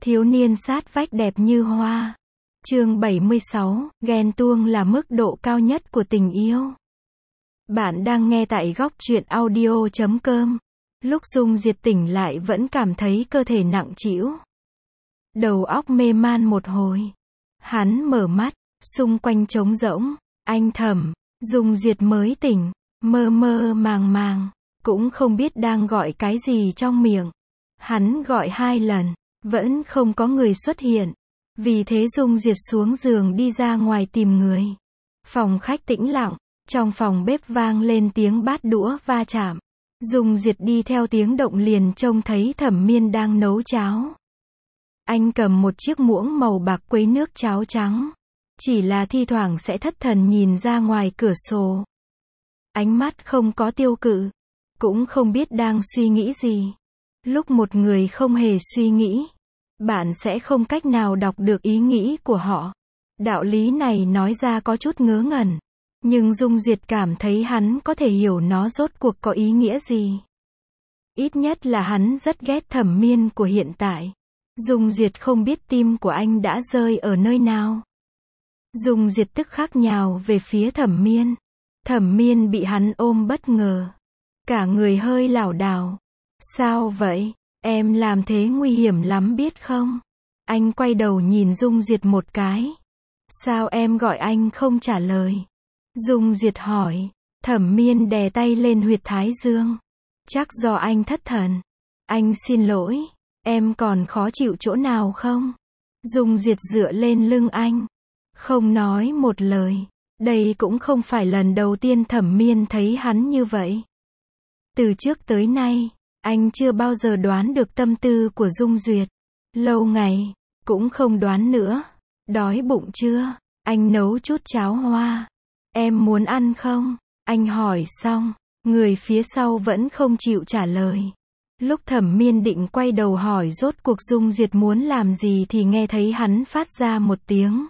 Thiếu niên sát vách đẹp như hoa. Chương 76, ghen tuông là mức độ cao nhất của tình yêu. Bạn đang nghe tại góc truyện audio.com. Lúc Dung Diệt tỉnh lại vẫn cảm thấy cơ thể nặng trĩu. Đầu óc mê man một hồi. Hắn mở mắt, xung quanh trống rỗng. Anh thầm, Dung Diệt mới tỉnh, mơ mơ màng màng, cũng không biết đang gọi cái gì trong miệng. Hắn gọi 2 lần, vẫn không có người xuất hiện. Vì thế Dung Diệt xuống giường đi ra ngoài tìm người. Phòng khách tĩnh lặng, trong phòng bếp vang lên tiếng bát đũa va chạm. Dung Diệt đi theo tiếng động liền trông thấy Thẩm Miên đang nấu cháo. Anh cầm một chiếc muỗng màu bạc quấy nước cháo trắng. Chỉ là thi thoảng sẽ thất thần nhìn ra ngoài cửa sổ. Ánh mắt không có tiêu cự, cũng không biết đang suy nghĩ gì. Lúc một người không hề suy nghĩ, bạn sẽ không cách nào đọc được ý nghĩ của họ. Đạo lý này nói ra có chút ngớ ngẩn, nhưng Dung Diệt cảm thấy hắn có thể hiểu nó rốt cuộc có ý nghĩa gì. Ít nhất là hắn rất ghét Thẩm Miên của hiện tại. Dung Diệt không biết tim của anh đã rơi ở nơi nào. Dung Diệt tức khắc nhào về phía Thẩm Miên. Thẩm Miên bị hắn ôm bất ngờ. Cả người hơi lảo đảo. Sao vậy? Em làm thế nguy hiểm lắm biết không? Anh quay đầu nhìn Dung Diệt một cái. Sao em gọi anh không trả lời? Dung Diệt hỏi. Thẩm Miên đè tay lên huyệt thái dương. Chắc do anh thất thần. Anh xin lỗi. Em còn khó chịu chỗ nào không? Dung Diệt dựa lên lưng anh. Không nói một lời. Đây cũng không phải lần đầu tiên Thẩm Miên thấy hắn như vậy. Từ trước tới nay, anh chưa bao giờ đoán được tâm tư của Dung Duyệt. Lâu ngày, cũng không đoán nữa. Đói bụng chưa? Anh nấu chút cháo hoa. Em muốn ăn không? Anh hỏi xong, người phía sau vẫn không chịu trả lời. Lúc Thẩm Miên định quay đầu hỏi rốt cuộc Dung Duyệt muốn làm gì thì nghe thấy hắn phát ra một tiếng.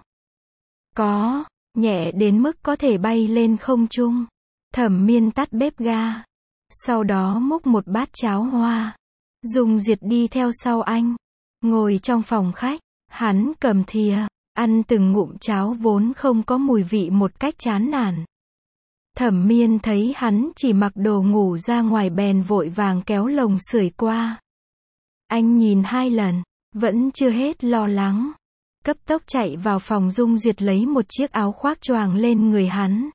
Có, nhẹ đến mức có thể bay lên không trung. Thẩm Miên tắt bếp ga. Sau đó múc một bát cháo hoa. Dung Diệt đi theo sau anh. Ngồi trong phòng khách, hắn cầm thìa, ăn từng ngụm cháo vốn không có mùi vị một cách chán nản. Thẩm Miên thấy hắn chỉ mặc đồ ngủ ra ngoài bèn vội vàng kéo lồng sưởi qua. Anh nhìn 2 lần, vẫn chưa hết lo lắng. Cấp tốc chạy vào phòng Dung Diệt lấy một chiếc áo khoác choàng lên người hắn.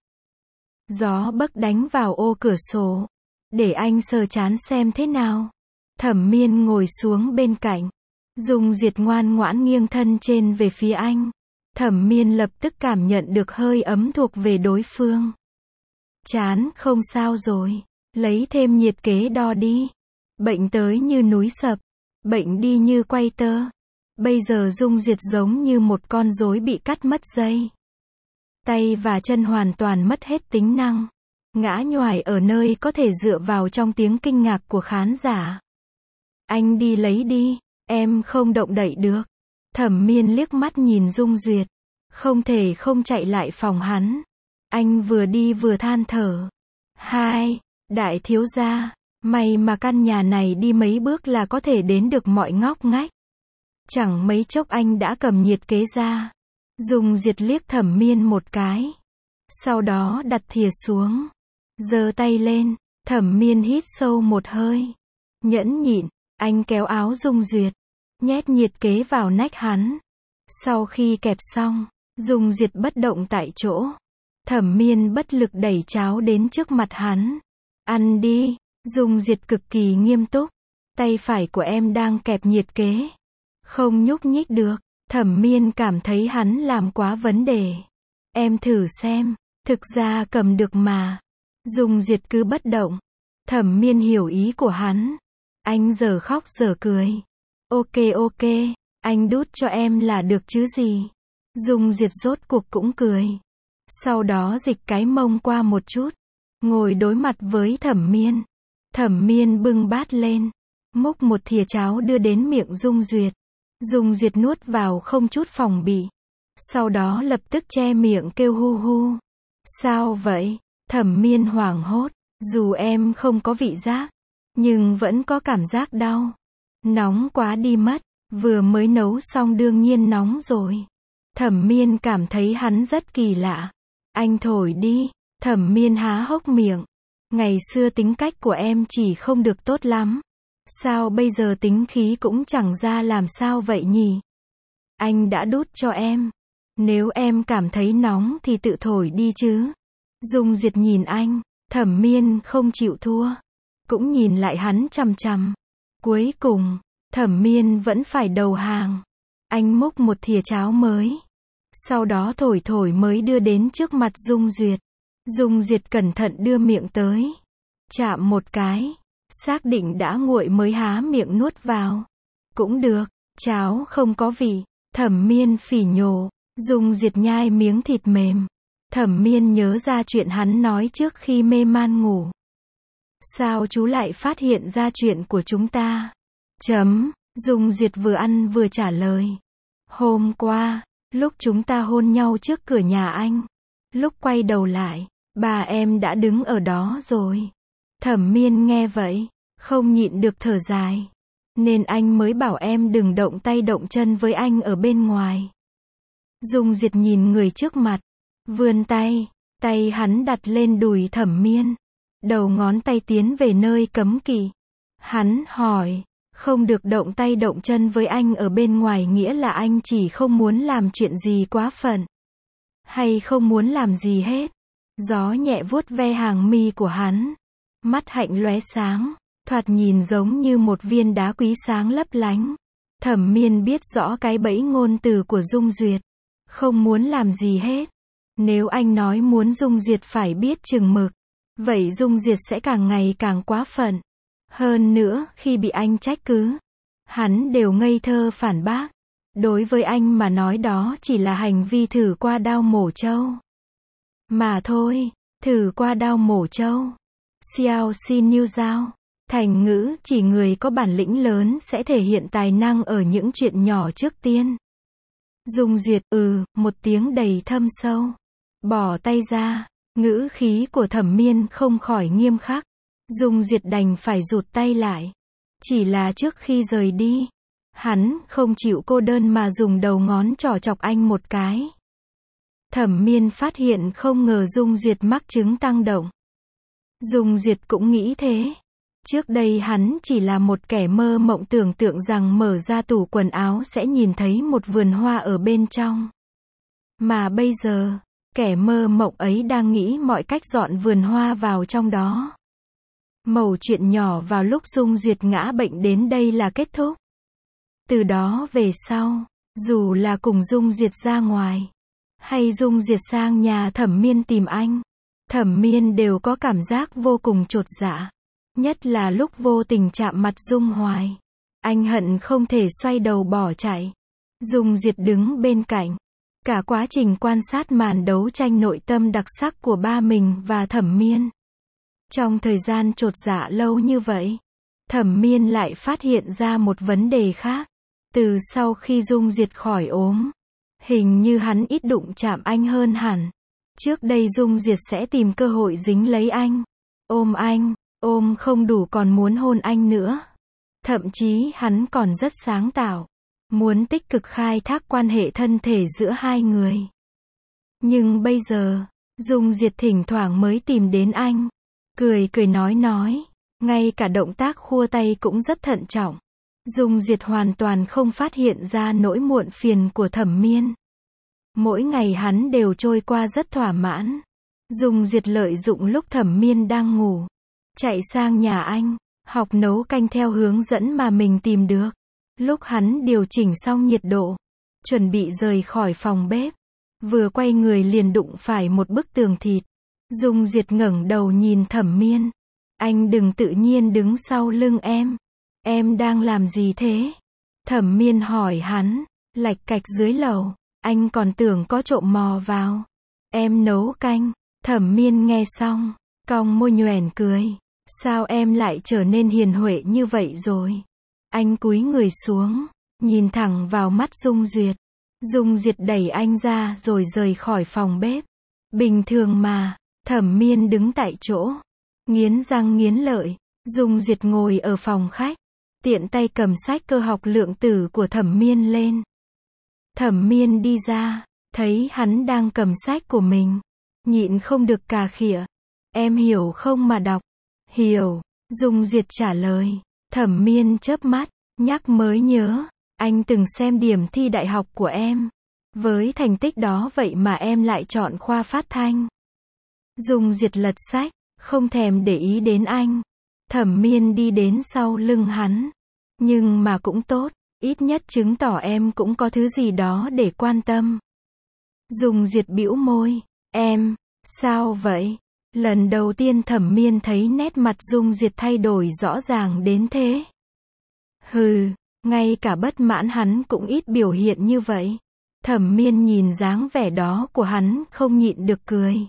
Gió bấc đánh vào ô cửa sổ. Để anh sờ trán xem thế nào. Thẩm Miên ngồi xuống bên cạnh. Dung Diệt ngoan ngoãn nghiêng thân trên về phía anh. Thẩm Miên lập tức cảm nhận được hơi ấm thuộc về đối phương. Chán không sao rồi. Lấy thêm nhiệt kế đo đi. Bệnh tới như núi sập. Bệnh đi như quay tơ. Bây giờ Dung Diệt giống như một con rối bị cắt mất dây. Tay và chân hoàn toàn mất hết tính năng. Ngã nhoài ở nơi có thể dựa vào trong tiếng kinh ngạc của khán giả. Anh đi lấy đi, em không động đậy được. Thẩm Miên liếc mắt nhìn Dung Duyệt. Không thể không chạy lại phòng hắn. Anh vừa đi vừa than thở. Đại thiếu gia, may mà căn nhà này đi mấy bước là có thể đến được mọi ngóc ngách. Chẳng mấy chốc anh đã cầm nhiệt kế ra. Dung Diệt liếc Thẩm Miên một cái. Sau đó đặt thìa xuống. Giơ tay lên. Thẩm Miên hít sâu một hơi. Nhẫn nhịn, anh kéo áo Dung Duyệt. Nhét nhiệt kế vào nách hắn. Sau khi kẹp xong, Dung Duyệt bất động tại chỗ. Thẩm Miên bất lực đẩy cháo đến trước mặt hắn. Ăn đi. Dung Duyệt cực kỳ nghiêm túc. Tay phải của em đang kẹp nhiệt kế. Không nhúc nhích được. Thẩm Miên cảm thấy hắn làm quá vấn đề. Em thử xem. Thực ra cầm được mà. Dung Duyệt cứ bất động. Thẩm Miên hiểu ý của hắn. Anh giờ khóc giờ cười. Ok, anh đút cho em là được chứ gì. Dung Duyệt rốt cuộc cũng cười. Sau đó dịch cái mông qua một chút. Ngồi đối mặt với Thẩm Miên. Thẩm Miên bưng bát lên. Múc một thìa cháo đưa đến miệng Dung Duyệt. Dung Duyệt nuốt vào không chút phòng bị. Sau đó lập tức che miệng kêu hu hu. Sao vậy? Thẩm Miên hoảng hốt. Dù em không có vị giác, nhưng vẫn có cảm giác đau. Nóng quá đi mất. Vừa mới nấu xong đương nhiên nóng rồi. Thẩm Miên cảm thấy hắn rất kỳ lạ. Anh thổi đi. Thẩm Miên há hốc miệng. Ngày xưa tính cách của em chỉ không được tốt lắm. Sao bây giờ tính khí cũng chẳng ra làm sao vậy nhỉ? Anh đã đút cho em. Nếu em cảm thấy nóng thì tự thổi đi chứ. Dung Duyệt nhìn anh. Thẩm Miên không chịu thua. Cũng nhìn lại hắn chằm chằm. Cuối cùng, Thẩm Miên vẫn phải đầu hàng. Anh múc một thìa cháo mới. Sau đó thổi thổi mới đưa đến trước mặt Dung Duyệt. Dung Duyệt cẩn thận đưa miệng tới. Chạm một cái. Xác định đã nguội mới há miệng nuốt vào. Cũng được, cháo không có vị. Thẩm Miên phỉ nhổ. Dung Duyệt nhai miếng thịt mềm. Thẩm Miên nhớ ra chuyện hắn nói trước khi mê man ngủ. Sao chú lại phát hiện ra chuyện của chúng ta? Dung Duyệt vừa ăn vừa trả lời. Hôm qua, lúc chúng ta hôn nhau trước cửa nhà anh. Lúc quay đầu lại, bà em đã đứng ở đó rồi. Thẩm Miên nghe vậy, không nhịn được thở dài. Nên anh mới bảo em đừng động tay động chân với anh ở bên ngoài. Dung Duyệt nhìn người trước mặt. Vươn tay. Tay hắn đặt lên đùi Thẩm Miên. Đầu ngón tay tiến về nơi cấm kỵ. Hắn hỏi. Không được động tay động chân với anh ở bên ngoài nghĩa là anh chỉ không muốn làm chuyện gì quá phận. Hay không muốn làm gì hết. Gió nhẹ vuốt ve hàng mi của hắn. Mắt hạnh lóe sáng. Thoạt nhìn giống như một viên đá quý sáng lấp lánh. Thẩm Miên biết rõ cái bẫy ngôn từ của Dung Duyệt. Không muốn làm gì hết. Nếu anh nói muốn Dung Duyệt phải biết chừng mực. Vậy Dung Duyệt sẽ càng ngày càng quá phận. Hơn nữa, khi bị anh trách cứ, hắn đều ngây thơ phản bác. Đối với anh mà nói đó chỉ là hành vi thử qua dao mổ trâu. Mà thôi, thử qua dao mổ trâu. Xiao xin niu dao. Thành ngữ chỉ người có bản lĩnh lớn sẽ thể hiện tài năng ở những chuyện nhỏ trước tiên. Dung Duyệt một tiếng đầy thâm sâu. Bỏ tay ra, ngữ khí của Thẩm Miên không khỏi nghiêm khắc. Dung Duyệt đành phải rụt tay lại. Chỉ là trước khi rời đi, hắn không chịu cô đơn mà dùng đầu ngón trỏ chọc anh một cái. Thẩm Miên phát hiện không ngờ Dung Duyệt mắc chứng tăng động. Dung Duyệt cũng nghĩ thế. Trước đây hắn chỉ là một kẻ mơ mộng tưởng tượng rằng mở ra tủ quần áo sẽ nhìn thấy một vườn hoa ở bên trong. Mà bây giờ, kẻ mơ mộng ấy đang nghĩ mọi cách dọn vườn hoa vào trong đó. Mẩu chuyện nhỏ vào lúc Dung Duyệt ngã bệnh đến đây là kết thúc. Từ đó về sau, dù là cùng Dung Duyệt ra ngoài, hay Dung Duyệt sang nhà Thẩm Miên tìm anh, Thẩm Miên đều có cảm giác vô cùng chột dạ. Nhất là lúc vô tình chạm mặt Dung Hoài. Anh hận không thể xoay đầu bỏ chạy. Dung Duyệt đứng bên cạnh. Cả quá trình quan sát màn đấu tranh nội tâm đặc sắc của ba mình và Thẩm Miên. Trong thời gian chột dạ lâu như vậy, Thẩm Miên lại phát hiện ra một vấn đề khác. Từ sau khi Dung Duyệt khỏi ốm, hình như hắn ít đụng chạm anh hơn hẳn. Trước đây Dung Duyệt sẽ tìm cơ hội dính lấy anh, ôm anh, ôm không đủ còn muốn hôn anh nữa. Thậm chí hắn còn rất sáng tạo, muốn tích cực khai thác quan hệ thân thể giữa hai người. Nhưng bây giờ, Dung Duyệt thỉnh thoảng mới tìm đến anh, cười cười nói, ngay cả động tác khua tay cũng rất thận trọng. Dung Duyệt hoàn toàn không phát hiện ra nỗi muộn phiền của Thẩm Miên. Mỗi ngày hắn đều trôi qua rất thỏa mãn. Dung Duyệt lợi dụng lúc Thẩm Miên đang ngủ, chạy sang nhà anh, học nấu canh theo hướng dẫn mà mình tìm được. Lúc hắn điều chỉnh xong nhiệt độ, chuẩn bị rời khỏi phòng bếp, vừa quay người liền đụng phải một bức tường thịt. Dung Duyệt ngẩng đầu nhìn Thẩm Miên. Anh đừng tự nhiên đứng sau lưng em. Em đang làm gì thế? Thẩm Miên hỏi hắn. Lạch cạch dưới lầu, anh còn tưởng có trộm mò vào. Em nấu canh. Thẩm Miên nghe xong, cong môi nhoẻn cười. Sao em lại trở nên hiền huệ như vậy rồi? Anh cúi người xuống, nhìn thẳng vào mắt Dung Duyệt. Dung Duyệt đẩy anh ra rồi rời khỏi phòng bếp. Bình thường mà, Thẩm Miên đứng tại chỗ, nghiến răng nghiến lợi. Dung Duyệt ngồi ở phòng khách, tiện tay cầm sách cơ học lượng tử của Thẩm Miên lên. Thẩm Miên đi ra, thấy hắn đang cầm sách của mình, nhịn không được cà khịa. Em hiểu không mà đọc? Hiểu, Dung Duyệt trả lời. Thẩm Miên chớp mắt, nhắc mới nhớ, anh từng xem điểm thi đại học của em. Với thành tích đó vậy mà em lại chọn khoa phát thanh. Dung Duyệt lật sách, không thèm để ý đến anh. Thẩm Miên đi đến sau lưng hắn. Nhưng mà cũng tốt, ít nhất chứng tỏ em cũng có thứ gì đó để quan tâm. Dung Duyệt bĩu môi, em, sao vậy? Lần đầu tiên Thẩm Miên thấy nét mặt Dung Duyệt thay đổi rõ ràng đến thế. Hừ, ngay cả bất mãn hắn cũng ít biểu hiện như vậy. Thẩm Miên nhìn dáng vẻ đó của hắn không nhịn được cười.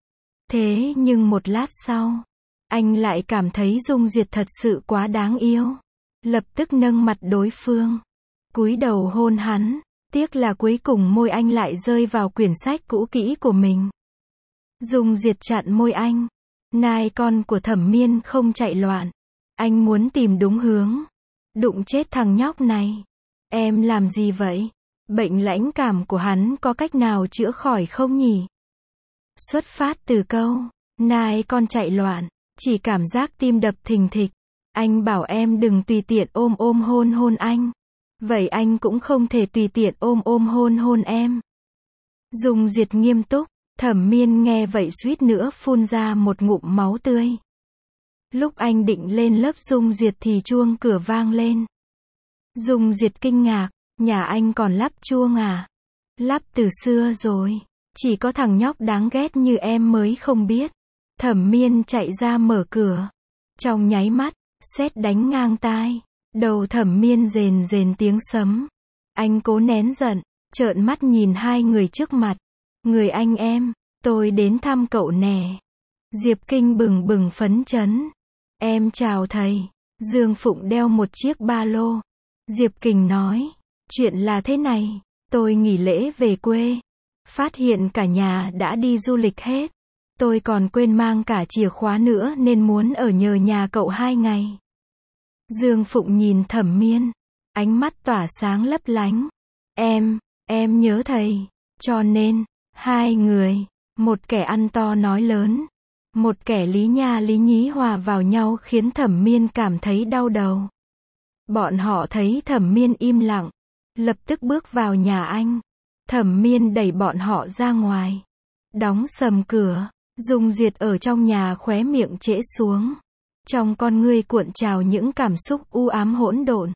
Thế nhưng một lát sau, anh lại cảm thấy Dung Duyệt thật sự quá đáng yêu. Lập tức nâng mặt đối phương, cúi đầu hôn hắn. Tiếc là cuối cùng môi anh lại rơi vào quyển sách cũ kỹ của mình. Dung Duyệt chặn môi anh. Nai con của Thẩm Miên không chạy loạn. Anh muốn tìm đúng hướng. Đụng chết thằng nhóc này. Em làm gì vậy? Bệnh lãnh cảm của hắn có cách nào chữa khỏi không nhỉ? Xuất phát từ câu, nai con chạy loạn, chỉ cảm giác tim đập thình thịch. Anh bảo em đừng tùy tiện ôm hôn anh. Vậy anh cũng không thể tùy tiện ôm hôn em. Dung Duyệt nghiêm túc. Thẩm Miên nghe vậy suýt nữa phun ra một ngụm máu tươi. Lúc anh định lên lớp Dung Duyệt thì chuông cửa vang lên. Dung Duyệt kinh ngạc, nhà anh còn lắp chuông à? Lắp từ xưa rồi, chỉ có thằng nhóc đáng ghét như em mới không biết. Thẩm Miên chạy ra mở cửa. Trong nháy mắt, sét đánh ngang tai. Đầu Thẩm Miên rền rền tiếng sấm. Anh cố nén giận, trợn mắt nhìn hai người trước mặt. Người anh em, tôi đến thăm cậu nè. Diệp Kinh bừng bừng phấn chấn. Em chào thầy. Dương Phụng đeo một chiếc ba lô. Diệp Kình nói, chuyện là thế này, tôi nghỉ lễ về quê. Phát hiện cả nhà đã đi du lịch hết. Tôi còn quên mang cả chìa khóa nữa nên muốn ở nhờ nhà cậu 2 ngày. Dương Phụng nhìn Thẩm Miên, ánh mắt tỏa sáng lấp lánh. Em nhớ thầy, cho nên, hai người, một kẻ ăn to nói lớn, một kẻ lý nha lý nhí hòa vào nhau khiến Thẩm Miên cảm thấy đau đầu. Bọn họ thấy Thẩm Miên im lặng, lập tức bước vào nhà anh. Thẩm Miên đẩy bọn họ ra ngoài, đóng sầm cửa. Dung Duyệt ở trong nhà khóe miệng trễ xuống. Trong con ngươi cuộn trào những cảm xúc u ám hỗn độn.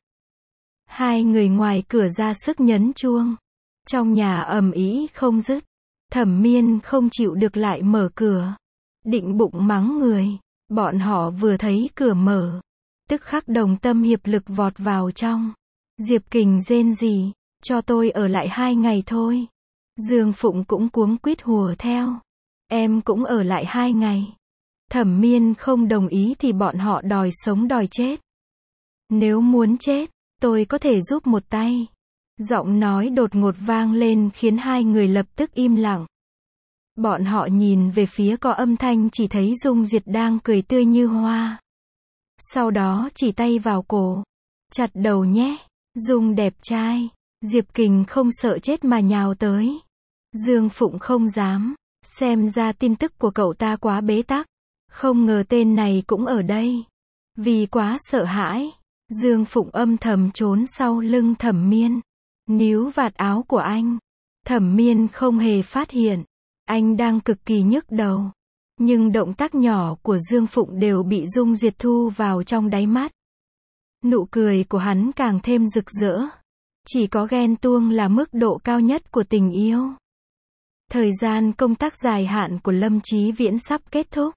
Hai người ngoài cửa ra sức nhấn chuông. Trong nhà ầm ĩ không dứt. Thẩm Miên không chịu được lại mở cửa. Định bụng mắng người. Bọn họ vừa thấy cửa mở, tức khắc đồng tâm hiệp lực vọt vào trong. Diệp Kình rên rỉ, cho tôi ở lại 2 ngày thôi. Dương Phụng cũng cuống quýt hùa theo. Em cũng ở lại 2 ngày. Thẩm Miên không đồng ý thì bọn họ đòi sống đòi chết. Nếu muốn chết, tôi có thể giúp một tay. Giọng nói đột ngột vang lên khiến hai người lập tức im lặng. Bọn họ nhìn về phía có âm thanh chỉ thấy Dung Duyệt đang cười tươi như hoa. Sau đó chỉ tay vào cổ. Chặt đầu nhé. Dung đẹp trai. Diệp Kình không sợ chết mà nhào tới. Dương Phụng không dám. Xem ra tin tức của cậu ta quá bế tắc. Không ngờ tên này cũng ở đây. Vì quá sợ hãi, Dương Phụng âm thầm trốn sau lưng Thẩm Miên. Níu vạt áo của anh. Thẩm Miên không hề phát hiện. Anh đang cực kỳ nhức đầu. Nhưng động tác nhỏ của Dương Phụng đều bị Dung Duyệt thu vào trong đáy mắt. Nụ cười của hắn càng thêm rực rỡ. Chỉ có ghen tuông là mức độ cao nhất của tình yêu. Thời gian công tác dài hạn của Lâm Chí Viễn sắp kết thúc.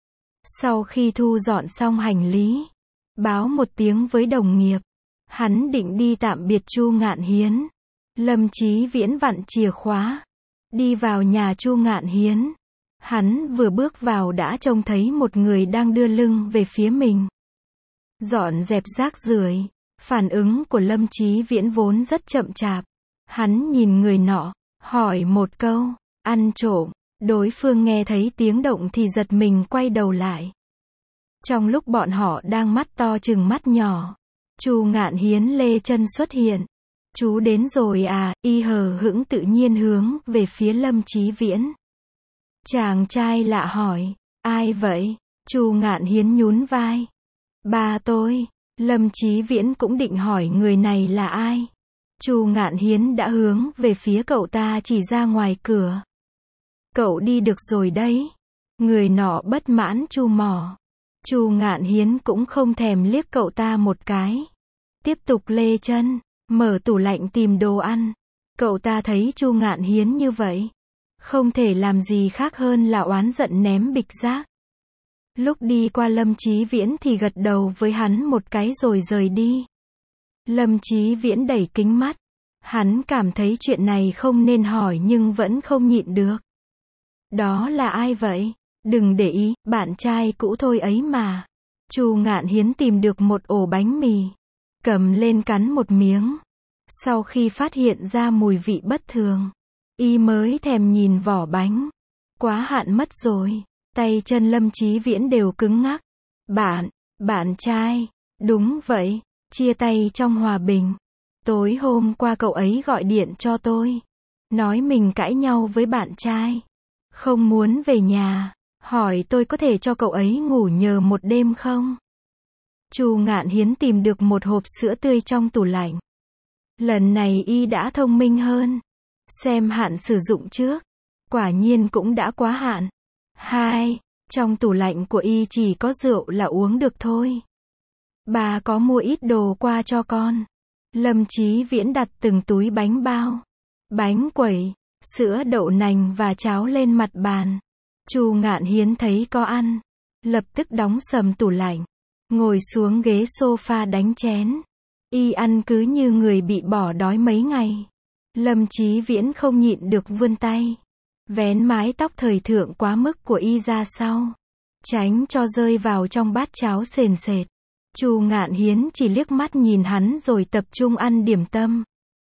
Sau khi thu dọn xong hành lý, báo một tiếng với đồng nghiệp, hắn định đi tạm biệt Chu Ngạn Hiến. Lâm Chí Viễn vặn chìa khóa, đi vào nhà Chu Ngạn Hiến. Hắn vừa bước vào đã trông thấy một người đang đưa lưng về phía mình. Dọn dẹp rác rưởi. Phản ứng của Lâm Chí Viễn vốn rất chậm chạp. Hắn nhìn người nọ, hỏi một câu, ăn trộm. Đối phương nghe thấy tiếng động thì giật mình quay đầu lại. Trong lúc bọn họ đang mắt to chừng mắt nhỏ, Chu Ngạn Hiến lê chân xuất hiện. Chú đến rồi à, y hờ hững tự nhiên hướng về phía Lâm Chí Viễn. Chàng trai lạ hỏi, ai vậy? Chu Ngạn Hiến nhún vai. Ba tôi. Lâm Chí Viễn cũng định hỏi người này là ai. Chu Ngạn Hiến đã hướng về phía cậu ta chỉ ra ngoài cửa. Cậu đi được rồi đấy. Người nọ bất mãn chu mỏ. Chu Ngạn Hiến cũng không thèm liếc cậu ta một cái. Tiếp tục lê chân, mở tủ lạnh tìm đồ ăn. Cậu ta thấy Chu Ngạn Hiến như vậy, không thể làm gì khác hơn là oán giận ném bịch rác. Lúc đi qua Lâm Chí Viễn thì gật đầu với hắn một cái rồi rời đi. Lâm Chí Viễn đẩy kính mắt. Hắn cảm thấy chuyện này không nên hỏi nhưng vẫn không nhịn được. Đó là ai vậy? Đừng để ý, bạn trai cũ thôi ấy mà. Chu Ngạn Hiến tìm được một ổ bánh mì, cầm lên cắn một miếng. Sau khi phát hiện ra mùi vị bất thường, y mới thèm nhìn vỏ bánh. Quá hạn mất rồi. Tay chân Lâm Chí Viễn đều cứng ngắc. Bạn trai. Đúng vậy, chia tay trong hòa bình. Tối hôm qua cậu ấy gọi điện cho tôi, nói mình cãi nhau với bạn trai, không muốn về nhà, hỏi tôi có thể cho cậu ấy ngủ nhờ một đêm không. Chu Ngạn Hiến tìm được một hộp sữa tươi trong tủ lạnh. Lần này y đã thông minh hơn. Xem hạn sử dụng trước. Quả nhiên cũng đã quá hạn. 2. Trong tủ lạnh của y chỉ có rượu là uống được thôi. Bà có mua ít đồ qua cho con. Lâm Chí Viễn đặt từng túi bánh bao, bánh quẩy, sữa đậu nành và cháo lên mặt bàn. Chu Ngạn Hiến thấy có ăn, lập tức đóng sầm tủ lạnh, ngồi xuống ghế sofa đánh chén. Y ăn cứ như người bị bỏ đói mấy ngày. Lâm Chí Viễn không nhịn được vươn tay, vén mái tóc thời thượng quá mức của y ra sau, tránh cho rơi vào trong bát cháo sền sệt. Chu Ngạn Hiến chỉ liếc mắt nhìn hắn rồi tập trung ăn điểm tâm.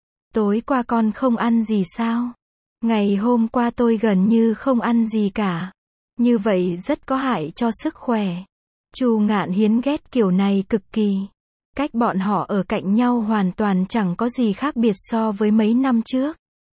Tối qua con không ăn gì sao? Ngày hôm qua tôi gần như không ăn gì cả. Như vậy rất có hại cho sức khỏe. Chu Ngạn Hiến ghét kiểu này cực kỳ. Cách bọn họ ở cạnh nhau hoàn toàn chẳng có gì khác biệt so với mấy năm trước.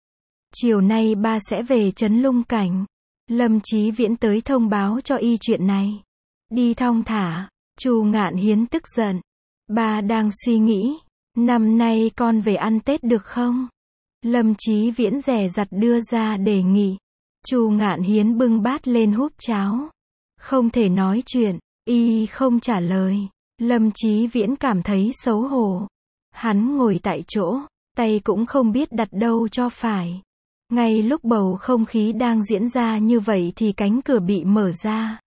Chiều nay ba sẽ về Trấn Lung Cảnh. Lâm Chí Viễn tới thông báo cho y chuyện này. Đi thong thả. Chu Ngạn Hiến tức giận. Ba đang suy nghĩ, năm nay con về ăn Tết được không? Lâm Chí Viễn dè dặt đưa ra đề nghị. Chu Ngạn Hiến bưng bát lên húp cháo. Không thể nói chuyện, y không trả lời. Lâm Chí Viễn cảm thấy xấu hổ. Hắn ngồi tại chỗ, tay cũng không biết đặt đâu cho phải. Ngay lúc bầu không khí đang diễn ra như vậy thì cánh cửa bị mở ra.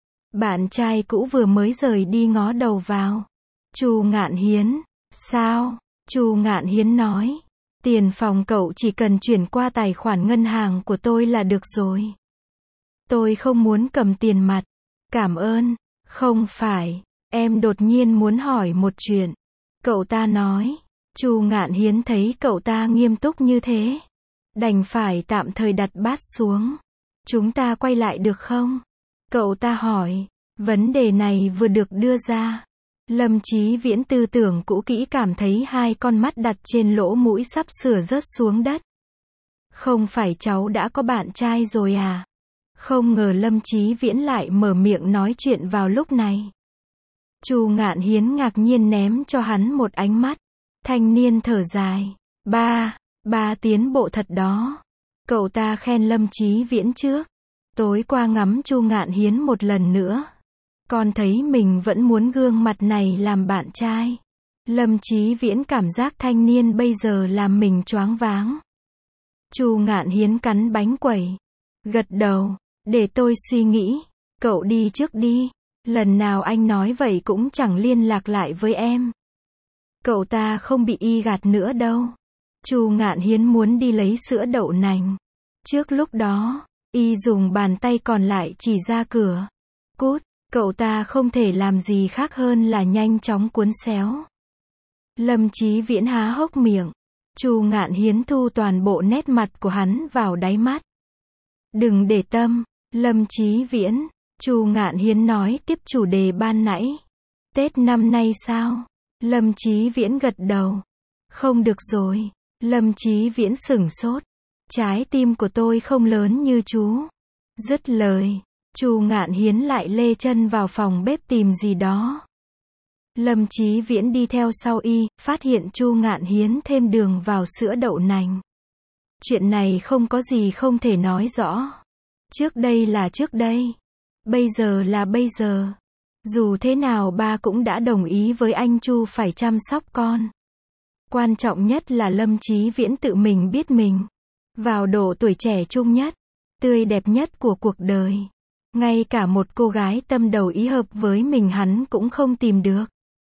Bạn trai cũ vừa mới rời đi ngó đầu vào. Chu Ngạn Hiến, sao? Chu Ngạn Hiến nói, tiền phòng cậu chỉ cần chuyển qua tài khoản ngân hàng của tôi là được rồi. Tôi không muốn cầm tiền mặt. Cảm ơn. Không phải, em đột nhiên muốn hỏi một chuyện. Cậu ta nói. Chu Ngạn Hiến thấy cậu ta nghiêm túc như thế, đành phải tạm thời đặt bát xuống. Chúng ta quay lại được không? Cậu ta hỏi. Vấn đề này vừa được đưa ra, Lâm Chí Viễn tư tưởng cũ kỹ cảm thấy hai con mắt đặt trên lỗ mũi sắp sửa rớt xuống đất. Không phải cháu đã có bạn trai rồi à? Không ngờ Lâm Chí Viễn lại mở miệng nói chuyện vào lúc này. Chu Ngạn Hiến ngạc nhiên ném cho hắn một ánh mắt. Thanh niên thở dài. Ba tiến bộ thật đó. Cậu ta khen Lâm Chí Viễn trước. Tối qua ngắm Chu Ngạn Hiến một lần nữa, con thấy mình vẫn muốn gương mặt này làm bạn trai. Lâm Chí Viễn cảm giác thanh niên bây giờ làm mình choáng váng. Chu Ngạn Hiến cắn bánh quẩy, gật đầu, để tôi suy nghĩ, cậu đi trước đi, lần nào anh nói vậy cũng chẳng liên lạc lại với em. Cậu ta không bị y gạt nữa đâu. Chu Ngạn Hiến muốn đi lấy sữa đậu nành. Trước lúc đó, y dùng bàn tay còn lại chỉ ra cửa. Cút. Cậu ta không thể làm gì khác hơn là nhanh chóng cuốn xéo. Lâm Chí Viễn há hốc miệng. Chu Ngạn Hiến thu toàn bộ nét mặt của hắn vào đáy mắt. Đừng để tâm, Lâm Chí Viễn. Chu Ngạn Hiến nói tiếp chủ đề ban nãy. Tết năm nay sao? Lâm Chí Viễn gật đầu. Không được rồi. Lâm Chí Viễn sửng sốt. Trái tim của tôi không lớn như chú. Dứt lời, Chu Ngạn Hiến lại lê chân vào phòng bếp tìm gì đó. Lâm Chí Viễn đi theo sau y, phát hiện Chu Ngạn Hiến thêm đường vào sữa đậu nành. Chuyện này không có gì không thể nói rõ. Trước đây là trước đây. Bây giờ là bây giờ. Dù thế nào ba cũng đã đồng ý với anh Chu phải chăm sóc con. Quan trọng nhất là Lâm Chí Viễn tự mình biết mình. Vào độ tuổi trẻ trung nhất, tươi đẹp nhất của cuộc đời. Ngay cả một cô gái tâm đầu ý hợp với mình hắn cũng không tìm được.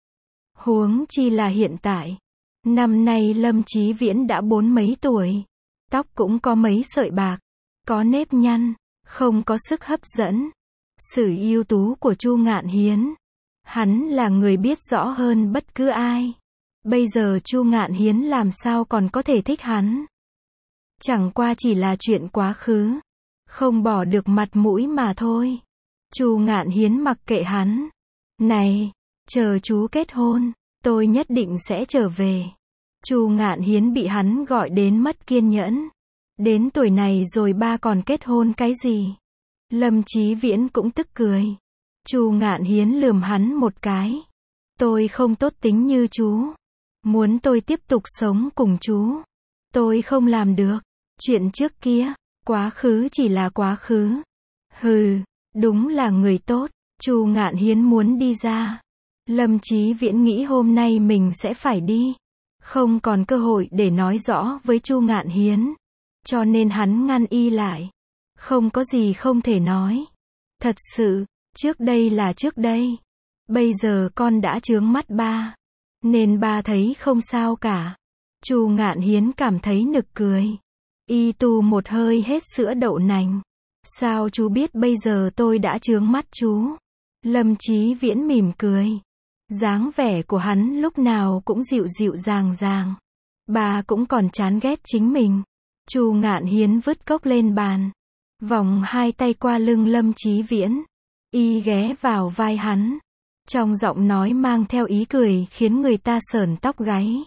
Huống chi là hiện tại. Năm nay Lâm Chí Viễn đã 40 mấy tuổi. Tóc cũng có mấy sợi bạc. Có nếp nhăn. Không có sức hấp dẫn. Sự ưu tú của Chu Ngạn Hiến. Hắn là người biết rõ hơn bất cứ ai. Bây giờ Chu Ngạn Hiến làm sao còn có thể thích hắn. Chẳng qua chỉ là chuyện quá khứ. Không bỏ được mặt mũi mà thôi. Chu Ngạn Hiến mặc kệ hắn. Này, chờ chú kết hôn, tôi nhất định sẽ trở về. Chu Ngạn Hiến bị hắn gọi đến mất kiên nhẫn. Đến tuổi này rồi ba còn kết hôn cái gì? Lâm Chí Viễn cũng tức cười. Chu Ngạn Hiến lườm hắn một cái. Tôi không tốt tính như chú. Muốn tôi tiếp tục sống cùng chú. Tôi không làm được. Chuyện trước kia, quá khứ chỉ là quá khứ. Hừ, đúng là người tốt. Chu Ngạn Hiến muốn đi ra. Lâm Chí Viễn nghĩ hôm nay mình sẽ phải đi. Không còn cơ hội để nói rõ với Chu Ngạn Hiến. Cho nên hắn ngăn y lại. Không có gì không thể nói. Thật sự, trước đây là trước đây. Bây giờ con đã chướng mắt ba. Nên ba thấy không sao cả. Chu Ngạn Hiến cảm thấy nực cười. Y tu một hơi hết sữa đậu nành. Sao chú biết bây giờ tôi đã chướng mắt chú? Lâm Chí Viễn mỉm cười. Dáng vẻ của hắn lúc nào cũng dịu dịu dàng dàng. Bà cũng còn chán ghét chính mình. Chu Ngạn Hiến vứt cốc lên bàn. Vòng hai tay qua lưng Lâm Chí Viễn. Y ghé vào vai hắn. Trong giọng nói mang theo ý cười khiến người ta sởn tóc gáy.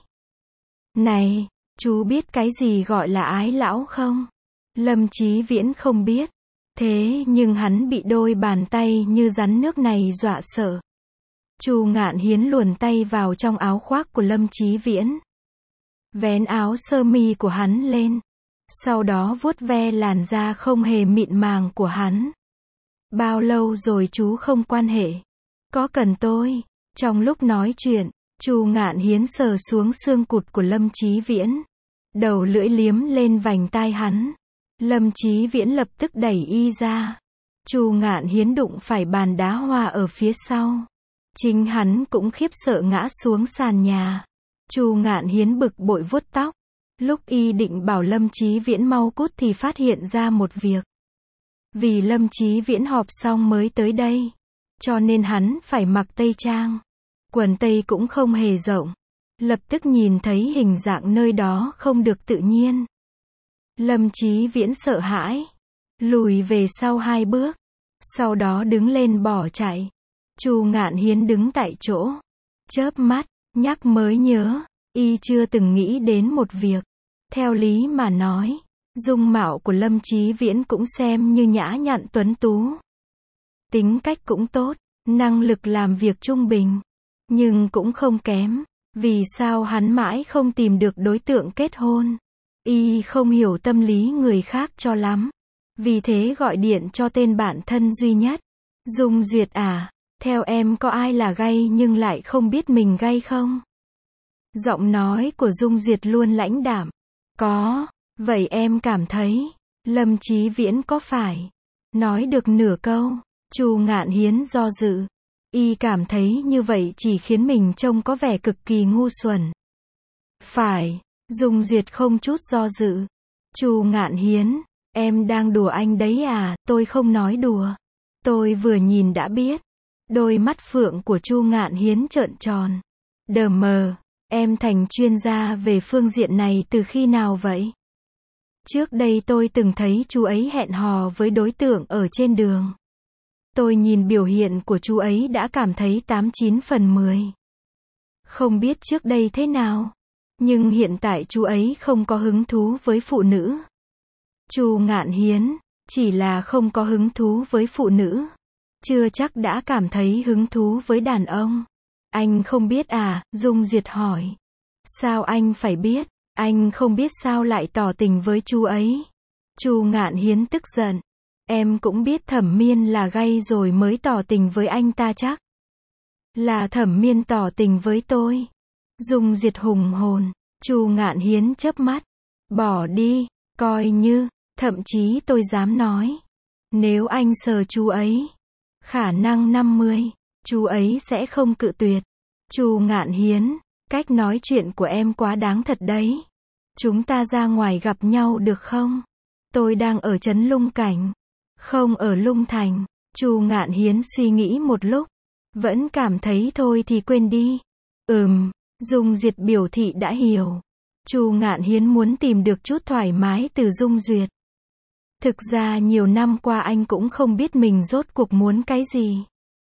Này, chú biết cái gì gọi là ái lão không? Lâm Chí Viễn không biết. Thế nhưng hắn bị đôi bàn tay như rắn nước này dọa sợ. Chu Ngạn Hiến luồn tay vào trong áo khoác của Lâm Chí Viễn. Vén áo sơ mi của hắn lên. Sau đó vuốt ve làn da không hề mịn màng của hắn. Bao lâu rồi chú không quan hệ? Có cần tôi? Trong lúc nói chuyện, Chu Ngạn Hiến sờ xuống xương cụt của Lâm Chí Viễn. Đầu lưỡi liếm lên vành tai hắn. Lâm Chí Viễn lập tức đẩy y ra. Chu Ngạn Hiến đụng phải bàn đá hoa ở phía sau. Chính hắn cũng khiếp sợ ngã xuống sàn nhà. Chu Ngạn Hiến bực bội vuốt tóc. Lúc y định bảo Lâm Chí Viễn mau cút thì phát hiện ra một việc. Vì Lâm Chí Viễn họp xong mới tới đây. Cho nên hắn phải mặc tây trang. Quần tây cũng không hề rộng. Lập tức nhìn thấy hình dạng nơi đó không được tự nhiên. Lâm Chí Viễn sợ hãi. Lùi về sau 2 bước. Sau đó đứng lên bỏ chạy. Chu Ngạn Hiến đứng tại chỗ. Chớp mắt, nhắc mới nhớ. Y chưa từng nghĩ đến một việc. Theo lý mà nói, dung mạo của Lâm Chí Viễn cũng xem như nhã nhặn tuấn tú. Tính cách cũng tốt, năng lực làm việc trung bình. Nhưng cũng không kém. Vì sao hắn mãi không tìm được đối tượng kết hôn? Y không hiểu tâm lý người khác cho lắm. Vì thế gọi điện cho tên bạn thân duy nhất. Dung Duyệt à, theo em có ai là gay nhưng lại không biết mình gay không? Giọng nói của Dung Duyệt luôn lãnh đạm. Có, vậy em cảm thấy, Lâm Chí Viễn có phải? Nói được nửa câu, Chu Ngạn Hiến do dự. Y cảm thấy như vậy chỉ khiến mình trông có vẻ cực kỳ ngu xuẩn. Phải, Dung Duyệt không chút do dự. Chu Ngạn Hiến, em đang đùa anh đấy à? Tôi không nói đùa. Tôi vừa nhìn đã biết. Đôi mắt phượng của Chu Ngạn Hiến trợn tròn. Đờ mờ, em thành chuyên gia về phương diện này từ khi nào vậy? Trước đây tôi từng thấy chú ấy hẹn hò với đối tượng ở trên đường. Tôi nhìn biểu hiện của chú ấy đã cảm thấy 89 phần 10. Không biết trước đây thế nào, nhưng hiện tại chú ấy không có hứng thú với phụ nữ. Chu Ngạn Hiến, chỉ là không có hứng thú với phụ nữ. Chưa chắc đã cảm thấy hứng thú với đàn ông. Anh không biết à, Dung Duyệt hỏi. Sao anh phải biết? Anh không biết sao lại tỏ tình với chú ấy. Chu Ngạn Hiến tức giận. Em cũng biết Thẩm Miên là gay rồi mới tỏ tình với anh ta chắc. Là Thẩm Miên tỏ tình với tôi. Dung Duyệt hùng hồn. Chu Ngạn Hiến chớp mắt. Bỏ đi, coi như, thậm chí tôi dám nói. Nếu anh sờ chú ấy, khả năng 50, chú ấy sẽ không cự tuyệt. Chu Ngạn Hiến, cách nói chuyện của em quá đáng thật đấy. Chúng ta ra ngoài gặp nhau được không? Tôi đang ở trấn Lung Cảnh, không ở Lung Thành. Chu Ngạn Hiến suy nghĩ một lúc, vẫn cảm thấy thôi thì quên đi. Dung Duyệt biểu thị đã hiểu. Chu Ngạn Hiến muốn tìm được chút thoải mái từ Dung Duyệt. Thực ra nhiều năm qua anh cũng không biết mình rốt cuộc muốn cái gì.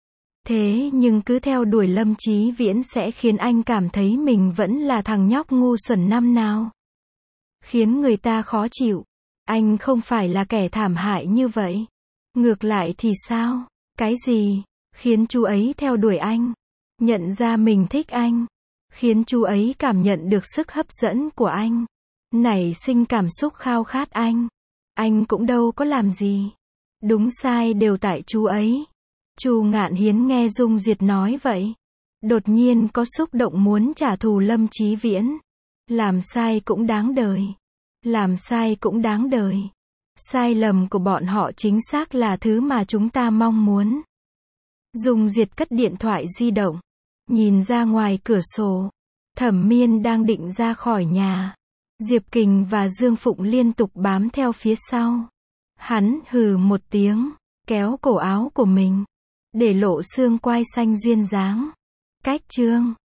Thế nhưng cứ theo đuổi Lâm Chí Viễn sẽ khiến anh cảm thấy mình vẫn là thằng nhóc ngu xuẩn năm nào. Khiến người ta khó chịu. Anh không phải là kẻ thảm hại như vậy. Ngược lại thì sao? Cái gì khiến chú ấy theo đuổi anh? Nhận ra mình thích anh. Khiến chú ấy cảm nhận được sức hấp dẫn của anh. Nảy sinh cảm xúc khao khát anh. Anh cũng đâu có làm gì. Đúng sai đều tại chú ấy. Chu Ngạn Hiến nghe Dung Duyệt nói vậy, đột nhiên có xúc động muốn trả thù Lâm Chí Viễn. Làm sai cũng đáng đời. Làm sai cũng đáng đời. Sai lầm của bọn họ chính xác là thứ mà chúng ta mong muốn. Dung Duyệt cất điện thoại di động, nhìn ra ngoài cửa sổ. Thẩm Miên đang định ra khỏi nhà. Diệp Kình và Dương Phụng liên tục bám theo phía sau. Hắn hừ một tiếng, kéo cổ áo của mình, để lộ xương quai xanh duyên dáng. Cách chương